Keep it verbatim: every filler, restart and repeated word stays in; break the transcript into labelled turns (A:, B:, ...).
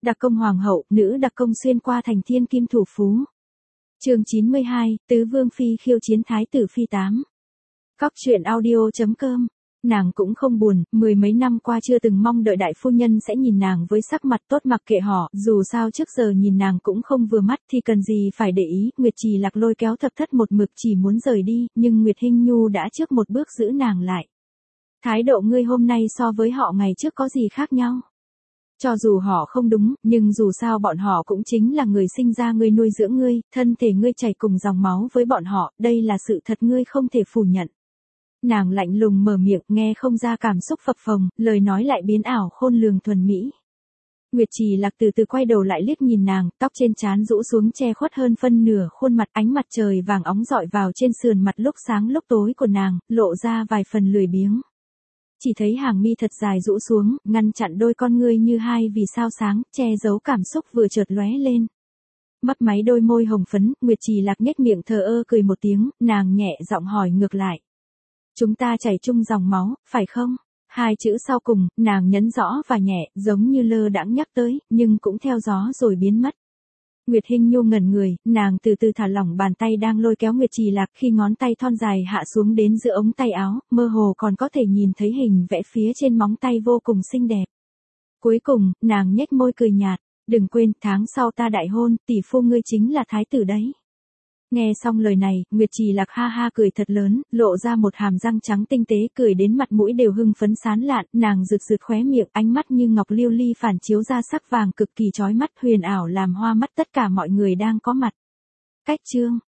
A: Đặc công hoàng hậu, nữ đặc công xuyên qua thành thiên kim thủ phú. Chương chín mươi hai, Tứ Vương Phi khiêu chiến Thái tử Phi tám. Cóc truyện audio chấm com. Nàng cũng không buồn, mười mấy năm qua chưa từng mong đợi đại phu nhân sẽ nhìn nàng với sắc mặt tốt, mặc kệ họ, dù sao trước giờ nhìn nàng cũng không vừa mắt thì cần gì phải để ý. Nguyệt Trì Lạc lôi kéo Thập Thất một mực chỉ muốn rời đi, nhưng Nguyệt Hinh Nhu đã trước một bước giữ nàng lại. Thái độ ngươi hôm nay so với họ ngày trước có gì khác nhau? Cho dù họ không đúng, nhưng dù sao bọn họ cũng chính là người sinh ra ngươi, nuôi dưỡng ngươi, thân thể ngươi chảy cùng dòng máu với bọn họ, đây là sự thật ngươi không thể phủ nhận. Nàng lạnh lùng mở miệng, nghe không ra cảm xúc phập phồng, lời nói lại biến ảo khôn lường thuần mỹ. Nguyệt Trì Lạc từ từ quay đầu lại liếc nhìn nàng, tóc trên trán rũ xuống che khuất hơn phân nửa khuôn mặt, ánh mặt trời vàng óng rọi vào trên sườn mặt lúc sáng lúc tối của nàng, lộ ra vài phần lười biếng. Chỉ thấy hàng mi thật dài rũ xuống, ngăn chặn đôi con ngươi như hai vì sao sáng, che giấu cảm xúc vừa chợt lóe lên. Mấp máy đôi môi hồng phấn, Nguyệt Trì Lạc nhếch miệng thờ ơ cười một tiếng, nàng nhẹ giọng hỏi ngược lại. Chúng ta chảy chung dòng máu, phải không? Hai chữ sau cùng, nàng nhấn rõ và nhẹ, giống như lơ đãng nhắc tới, nhưng cũng theo gió rồi biến mất. Nguyệt Hinh Nhu ngẩn người, nàng từ từ thả lỏng bàn tay đang lôi kéo Nguyệt Trì Lạc, khi ngón tay thon dài hạ xuống đến giữa ống tay áo, mơ hồ còn có thể nhìn thấy hình vẽ phía trên móng tay vô cùng xinh đẹp. Cuối cùng, nàng nhếch môi cười nhạt, đừng quên, tháng sau ta đại hôn, tỷ phu ngươi chính là thái tử đấy. Nghe xong lời này, Nguyệt Trì Lạc ha ha cười thật lớn, lộ ra một hàm răng trắng tinh tế, cười đến mặt mũi đều hưng phấn sán lạn, nàng rực rực khóe miệng, ánh mắt như ngọc liêu ly phản chiếu ra sắc vàng cực kỳ chói mắt, huyền ảo làm hoa mắt tất cả mọi người đang có mặt. Cách chương